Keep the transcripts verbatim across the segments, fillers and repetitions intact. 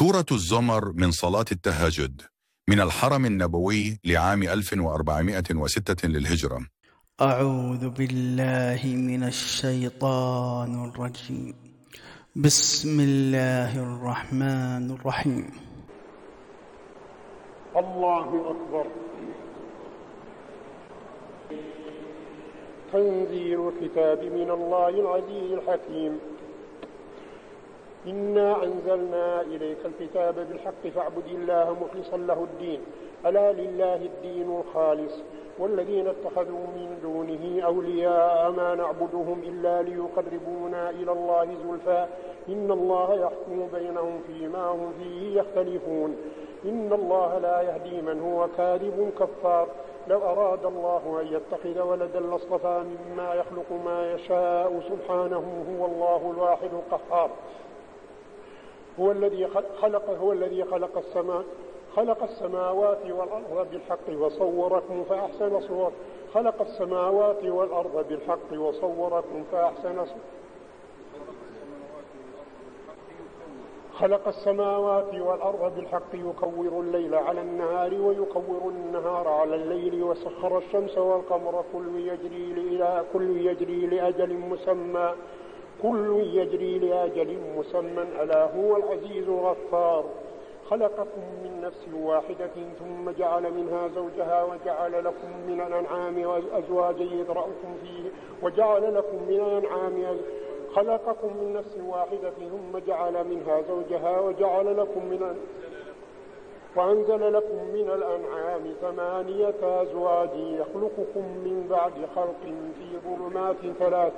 سورة الزمر من صلاة التهجد من الحرم النبوي لعام ألف وأربعمائة وستة للهجرة. أعوذ بالله من الشيطان الرجيم. بسم الله الرحمن الرحيم. الله أكبر. تنزيل الكتاب من الله العزيز الحكيم. إنا أنزلنا إليك الكتاب بالحق فاعبد الله مخلصا له الدين ألا لله الدين الخالص والذين اتخذوا من دونه أولياء ما نعبدهم إلا ليقربونا إلى الله زلفى إن الله يحكم بينهم فيما هم فيه يختلفون إن الله لا يهدي من هو كاذب كفار لو أراد الله أن يتخذ ولدا لاصطفى مما يخلق ما يشاء سبحانه هو الله الواحد القهار هو الذي خلق هو الذي خلق السماء خلق السماوات والأرض بالحق وصوركم فأحسن صور خلق السماوات والأرض بالحق وصوركم فأحسن صور خلق السماوات والأرض بالحق يكور الليل على النهار ويكور النهار على الليل وسخر الشمس والقمر كل يجري إلى كل يجري لأجل مسمى كل يجري لأجل مسمى ألا هو العزيز الغفار خلقكم من نفس واحدة ثم جعل منها زوجها وجعل لكم من الأنعام أزواجا يذرأكم فيه وجعل لكم من الأنعام خلقكم من نفس واحدة ثم جعل منها زوجها وجعل لكم من وأنزل لكم من الأنعام ثمانية أزواج يخلقكم من بعد خلق في ظلمات ثلاث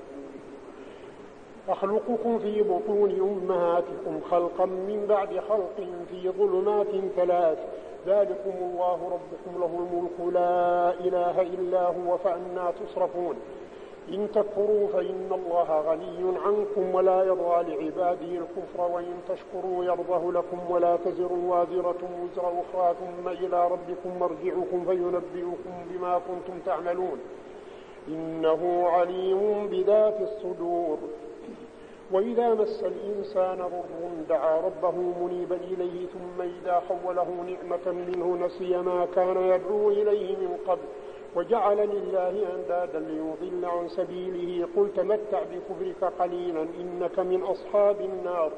أخلقكم في بطون أمهاتكم خلقا من بعد خلق في ظلمات ثلاث ذلكم الله ربكم له الملك لا إله إلا هو فأنى تصرفون إن تكفروا فإن الله غني عنكم ولا يرضى لعباده الكفر وإن تشكروا يرضه لكم ولا تزر وازرة وزر أخرى ثم إلى ربكم مرجعكم فينبئكم بما كنتم تعملون إنه عليم بذات الصدور وإذا مس الإنسان ضر دعا ربه منيبا إليه ثم إذا خوله نعمة منه نسي ما كان يدعو إليه من قبل وجعل لله أندادا ليضل عن سبيله قل تمتع بكفرك قليلا إنك من أصحاب النار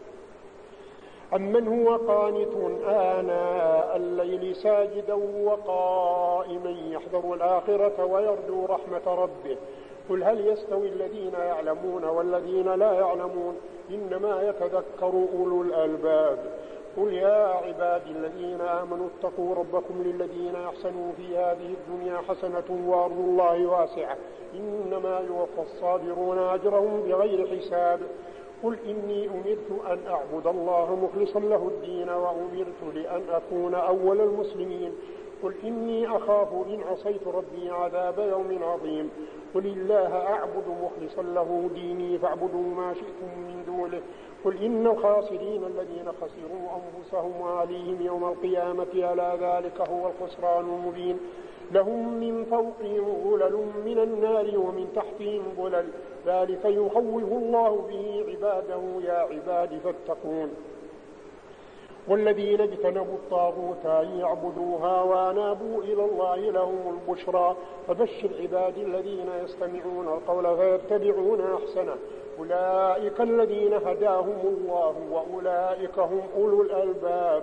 أمن هو قانت آناء الليل ساجدا وقائما يحذر الآخرة ويرجو رحمة ربه قل هل يستوي الذين يعلمون والذين لا يعلمون إنما يتذكر أولو الألباب قل يا عبادي الذين آمنوا اتقوا ربكم للذين أحسنوا في هذه الدنيا حسنة وأرض الله واسعة إنما يوفى الصابرون أجرهم بغير حساب قل إني أمرت أن أعبد الله مخلصا له الدين وأمرت لأن أكون أول المسلمين قل إني أخاف إن عصيت ربي عذاب يوم عظيم قل الله أعبد مخلصا له ديني فاعبدوا ما شئتم من دونه قل إن الخاسرين الذين خسروا أنفسهم وعليهم يوم القيامة ألا ذلك هو الخسران المبين لهم من فوقهم ظلل من النار ومن تحتهم ظلل ذلك يخوف الله به عباده يا عباد فاتقون والذين اجتنبوا الطاغوت أن يعبدوها وأنابوا إلى الله لهم البشرى فبشر عبادي الذين يستمعون القول فيتبعون أحسنه أولئك الذين هداهم الله وأولئك هم أولو الألباب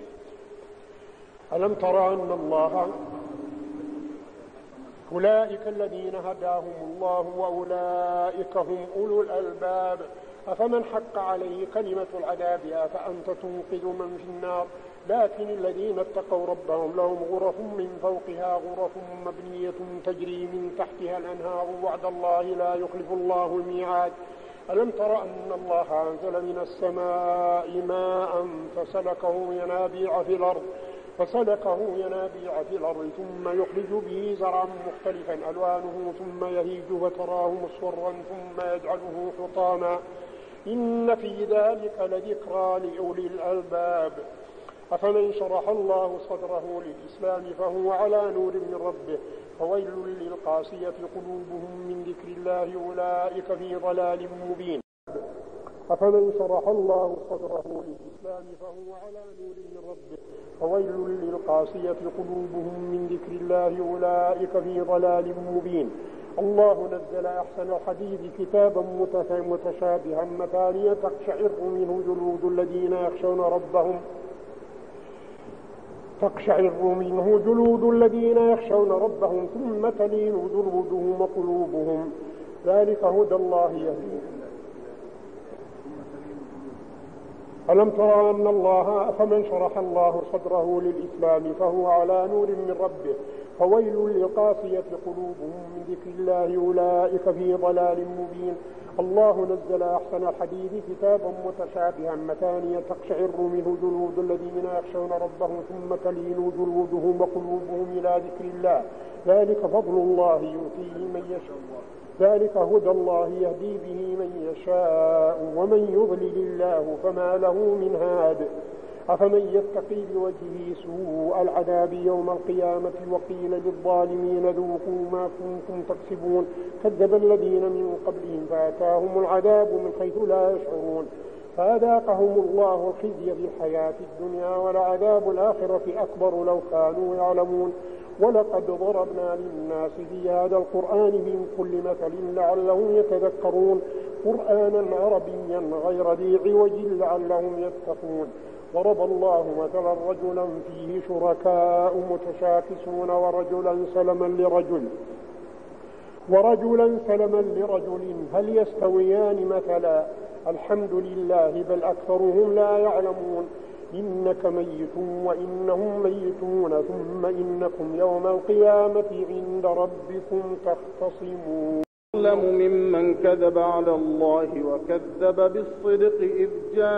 ألم ترى أن الله أولئك الذين هداهم الله وأولئك هم أولو الألباب أفمن حق عليه كلمة العذاب أفأنت تنقذ من في النار لكن الذين اتقوا ربهم لهم غرف من فوقها غرف مبنية تجري من تحتها الأنهار وعد الله لا يخلف الله الميعاد ألم تر أن الله أنزل من السماء ماء فسلكه ينابيع في الأرض فسلكه ينابيع في الأرض ثم يخرج به زرعا مختلفا ألوانه ثم يهيج فتراه مصفرا ثم يجعله حطاما إن في ذلك لذكرى لأولي الألباب أفمن شرح الله صدره للإسلام فهو على نور من ربه فويل للقاسية قلوبهم من ذكر الله أولئك في ضلال مبين أفمن شرح الله صدره للإسلام فهو على نور من ربه فويل للقاسية قلوبهم من ذكر الله أولئك في ضلال مبين. الله نزل أحسن الحديث كتابا متشابها مثانية تقشعر منه جلود الذين يخشون ربهم تقشعر منه جلود الذين يخشون ربهم ثم تلين جلودهم وقلوبهم ذلك هدى الله يهدي. ألم ترى أن الله فمن شرح الله صدره للإسلام فهو على نور من ربه فويل للقاسية قلوبهم من ذكر الله أولئك في ضلال مبين. الله نزل أحسن الحديث كتابا متشابها مثانية تقشعر منه جلود الذين يخشون ربهم ثم تلين جلودهم وقلوبهم إلى ذكر الله ذلك فضل الله يؤتيه من يشاء ذلك هدى الله يهدي به من يشاء ومن يضلل الله فما له من هاد. أفمن يتقي بوجهه سوء العذاب يوم القيامة وقيل للظالمين ذوقوا ما كنتم تكسبون كذب الذين من قبلهم فأتاهم العذاب من حيث لا يشعرون فأذاقهم الله الخزي في الحياة الدنيا ولعذاب الآخرة أكبر لو كانوا يعلمون. ولقد ضربنا للناس في هذا القرآن من كل مثل لعلهم يتذكرون قرآنا عربيا غير ذي عوج لعلهم يتقون. ضرب الله مثلا رجلا فيه شركاء متشاكسون ورجلا سلما لرجل ورجلا سلما لرجل هل يستويان مثلا الحمد لله بل أكثرهم لا يعلمون. إنك ميت وإنهم ميتون ثم إنكم يوم القيامة عند ربكم تختصمون. أظلم ممن كذب على الله وكذب بالصدق إذ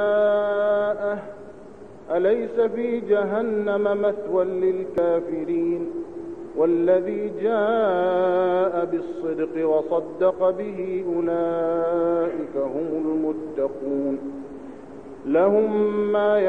جاءه أليس في جهنم مثوى للكافرين والذي جاء بالصدق وصدق به أولئك هم المتقون لهم ما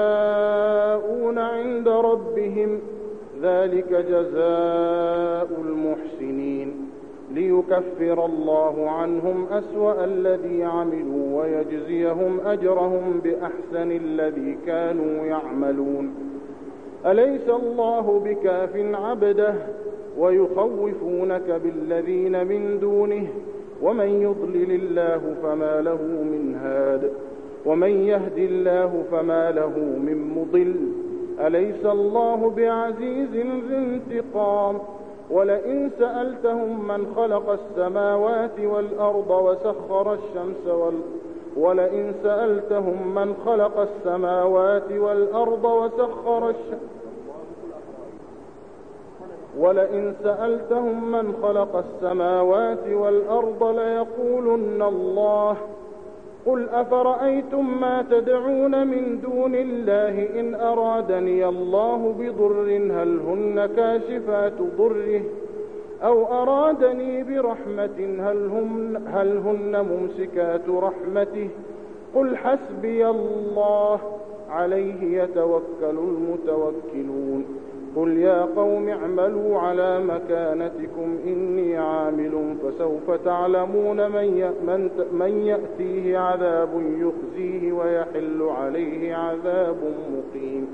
يشاءون عند ربهم ذلك جزاء المحسنين ليكفر الله عنهم أسوأ الذي عملوا ويجزيهم أجرهم بأحسن الذي كانوا يعملون. أليس الله بكاف عبده ويخوفونك بالذين من دونه ومن يضلل الله فما له من هاد ومن يهد الله فما له من مضل. أليس الله بعزيز ذي انتقام ولئن سألتهم من خلق السماوات والأرض وسخر الشمس وال ولئن سألتهم من خلق السماوات والأرض وسخر الشمس ولئن سألتهم من خلق السماوات والأرض ليقولن الله قل أفرأيتم ما تدعون من دون الله إن أرادني الله بضر هل هن كاشفات ضره أو أرادني برحمة هل, هم هل هن ممسكات رحمته قل حسبي الله عليه يتوكل المتوكلون. قل يا قوم اعملوا على مكانتكم إني عامل فسوف تعلمون من يأتيه عذاب يخزيه ويحل عليه عذاب مقيم.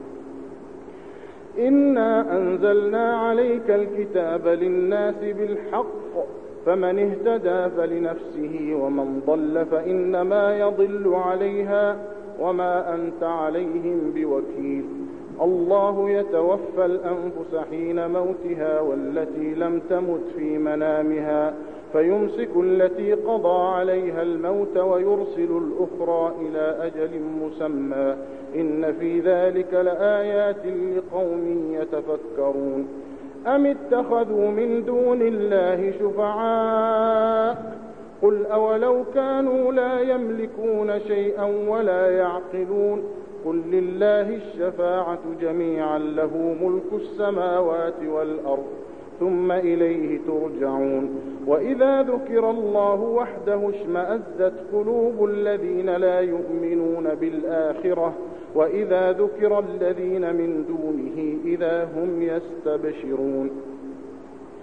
إنا أنزلنا عليك الكتاب للناس بالحق فمن اهتدى فلنفسه ومن ضل فإنما يضل عليها وما أنت عليهم بوكيل. الله يتوفى الأنفس حين موتها والتي لم تمت في منامها فيمسك التي قضى عليها الموت ويرسل الأخرى إلى أجل مسمى إن في ذلك لآيات لقوم يتفكرون. أم اتخذوا من دون الله شفعاء قل أولو كانوا لا يملكون شيئا ولا يعقلون قل لله الشفاعة جميعا له ملك السماوات والأرض ثم إليه ترجعون. وإذا ذكر الله وحده اشمأزت قلوب الذين لا يؤمنون بالآخرة وإذا ذكر الذين من دونه إذا هم يستبشرون.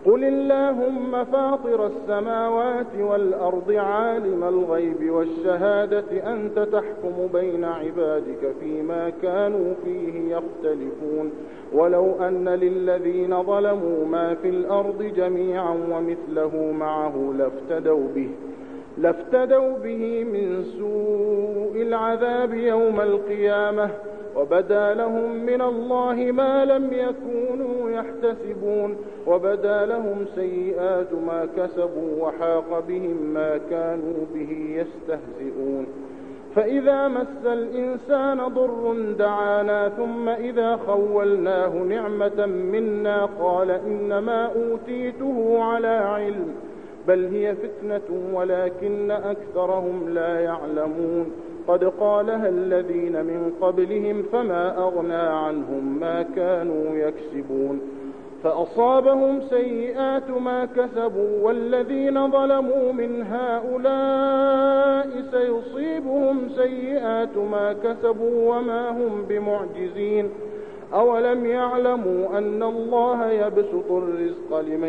قل اللهم فاطر السماوات والأرض عالم الغيب والشهادة أنت تحكم بين عبادك فيما كانوا فيه يختلفون ولو أن للذين ظلموا ما في الأرض جميعا ومثله معه لافتدوا به لافتدوا به من سوء العذاب يوم القيامة وبدا لهم من الله ما لم يكونوا يحتسبون وبدا لهم سيئات ما كسبوا وحاق بهم ما كانوا به يستهزئون فإذا مس الإنسان ضر دعانا ثم إذا خولناه نعمة منا قال إنما أوتيته على علم بل هي فتنة ولكن أكثرهم لا يعلمون قد قالها الذين من قبلهم فما أغنى عنهم ما كانوا يكسبون فأصابهم سيئات ما كسبوا والذين ظلموا من هؤلاء سيصيبهم سيئات ما كسبوا وما هم بمعجزين أولم يعلموا أن الله يبسط الرزق لمن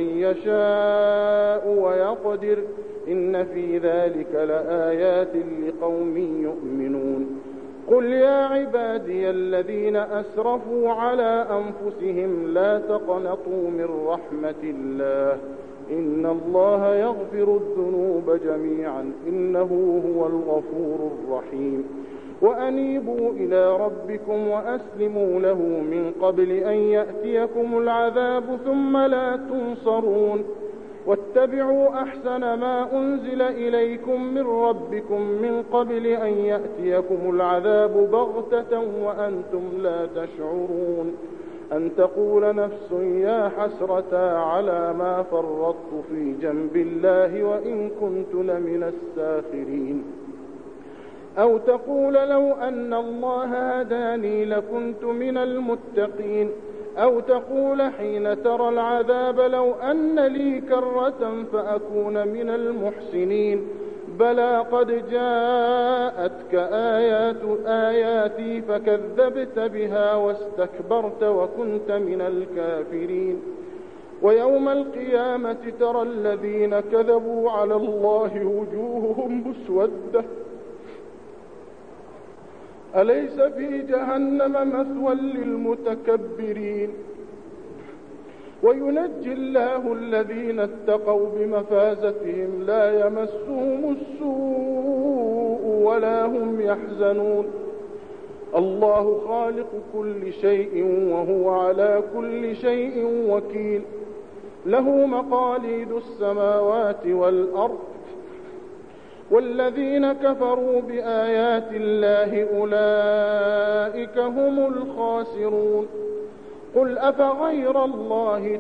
يشاء ويقدر إن في ذلك لآيات لقوم يؤمنون قل يا عبادي الذين أسرفوا على أنفسهم لا تقنطوا من رحمة الله إن الله يغفر الذنوب جميعا إنه هو الغفور الرحيم وأنيبوا إلى ربكم وأسلموا له من قبل أن يأتيكم العذاب ثم لا تنصرون واتبعوا أحسن ما أنزل إليكم من ربكم من قبل أن يأتيكم العذاب بغتة وأنتم لا تشعرون أن تقول نفس يا حسرة على ما فرطت في جنب الله وإن كنت لمن الساخرين أو تقول لو أن الله هداني لكنت من المتقين أو تقول حين ترى العذاب لو أن لي كرة فأكون من المحسنين بلى قد جاءتك آيات آياتي فكذبت بها واستكبرت وكنت من الكافرين ويوم القيامة ترى الذين كذبوا على الله وجوههم مسودة أليس في جهنم مثوى للمتكبرين وينجي الله الذين اتقوا بمفازتهم لا يمسهم السوء ولا هم يحزنون الله خالق كل شيء وهو على كل شيء وكيل له مقاليد السماوات والأرض والذين كفروا بآيات الله أولئك هم الخاسرون قل أفغير الله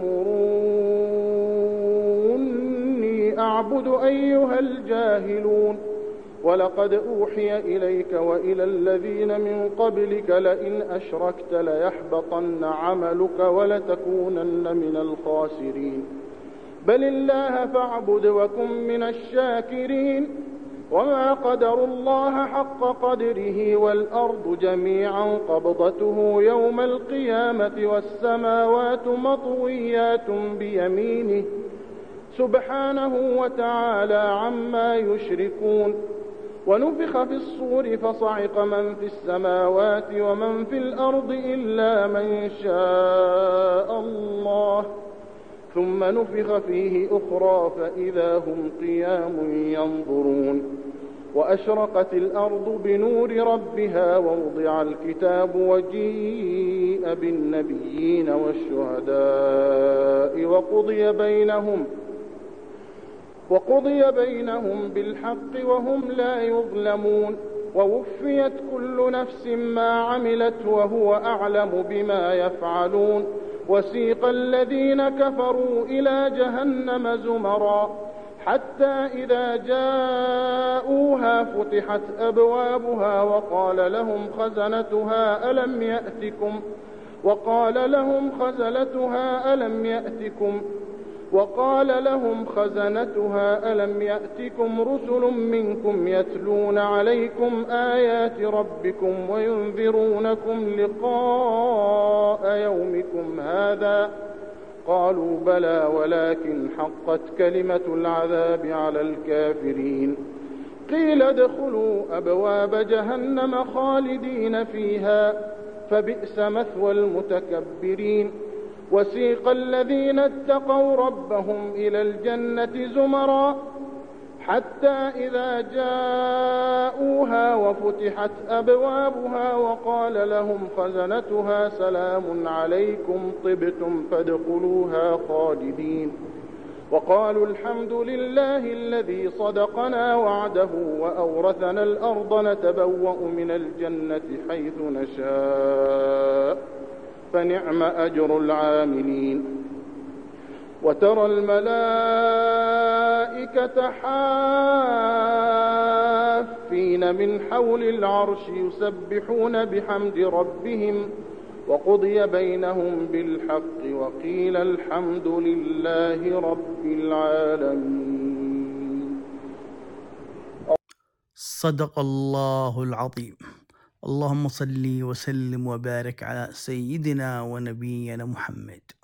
تأمروني أعبد أيها الجاهلون ولقد أوحي إليك وإلى الذين من قبلك لئن أشركت ليحبطن عملك ولتكونن من الخاسرين بل الله فاعبد وكن من الشاكرين وما قدروا الله حق قدره والأرض جميعا قبضته يوم القيامة والسماوات مطويات بيمينه سبحانه وتعالى عما يشركون ونفخ في الصور فصعق من في السماوات ومن في الأرض إلا من شاء الله ثم نفخ فيه أخرى فإذا هم قيام ينظرون وأشرقت الأرض بنور ربها ووضع الكتاب وجيء بالنبيين والشهداء وقضي بينهم وقضي بينهم بالحق وهم لا يظلمون ووفيت كل نفس ما عملت وهو أعلم بما يفعلون وسيق الذين كفروا إلى جهنم زمرا حتى إذا جاءوها فتحت أبوابها وقال لهم خزنتها ألم يأتكم وقال لهم خزنتها ألم يأتكم وقال لهم خزنتها ألم يأتكم رسل منكم يتلون عليكم آيات ربكم وينذرونكم لقاء يومكم هذا قالوا بلى ولكن حقت كلمة العذاب على الكافرين قيل ادخلوا أبواب جهنم خالدين فيها فبئس مثوى المتكبرين وسيق الذين اتقوا ربهم إلى الجنة زمرا حتى إذا جاءوها وفتحت أبوابها وقال لهم خزنتها سلام عليكم طبتم فادخلوها خالدين وقالوا الحمد لله الذي صدقنا وعده وأورثنا الأرض نتبوأ من الجنة حيث نشاء فنعم أجر العاملين وترى الملائكة حافين من حول العرش يسبحون بحمد ربهم وقضي بينهم بالحق وقيل الحمد لله رب العالمين. صدق الله العظيم. اللهم صل وسلم وبارك على سيدنا ونبينا محمد.